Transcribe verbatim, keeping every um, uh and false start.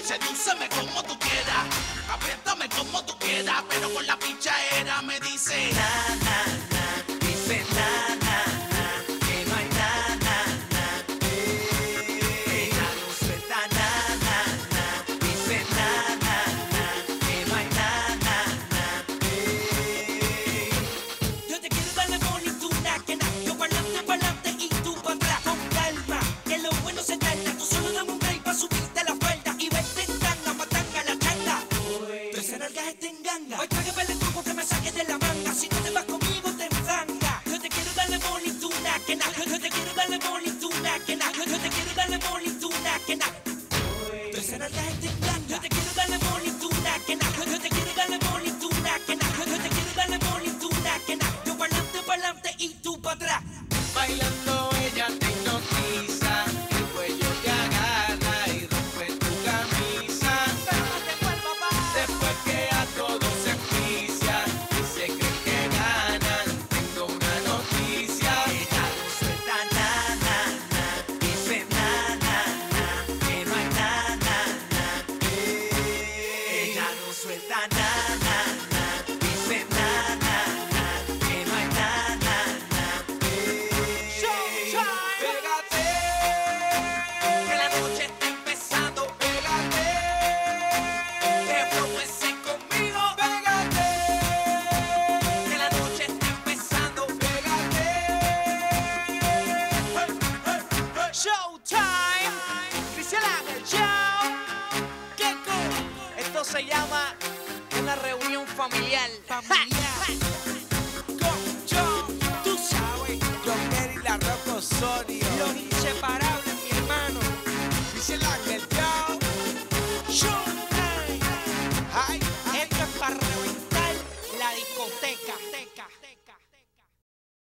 Sedúceme como tú quieras, apriétame como tú quieras, pero con la pichadera me dice na, na, na, dice na, na, na, que no hay na, na, na, eh. Ella no suelta na, na, na, dice na, na, na, que no hay na, na, na, eh. Yo te quiero darle bonituna, que na, yo pa'lante, pa'lante y tú pa' atrás. Con calma, que lo bueno se tarda, tú solo dame un break pa' subirte la falda y verte en tanga, matanga la chanda. Tú esa nalga está en ganga, hoy trague el truco que me saques de la manga. Si no te vas conmigo te enfanga. Yo te quiero darle bonituna, que na, yo te quiero darle bonituna, que na, yo te quiero darle bonituna, que na. Tú esa nalga está en ganga, yo te quiero darle bonituna, que na, yo te quiero darle bonituna, que na, yo te quiero darle bonituna, que na. Yo pa'lante, pa'lante y tú pa' atrás. Bailando ella te hipnotiza, el cuello te agarra y rompe tu camisa. Pero no te vuelva pa'. Después que a todos se enjuicia y se creen que ganan, tengo una noticia. Ella no suelta na, na, na, dice na, na, na, que no hay na, na, na, eh. Ella no suelta na, na, na, dice na, na, na, que no hay na, na, na, eh. Pégate, Que la noche está empezando, pégate, que fuese conmigo. pégate, Que la noche está empezando, pégate. Showtime, Cristian Ángel Show. ¡Qué cool! Esto se llama una reunión familiar. Familiar. Con John, tú sabes, John Kerry, la Rock Osorio. los inseparables, mi hermano. Cristian Ángel Show. Showtime. Ay,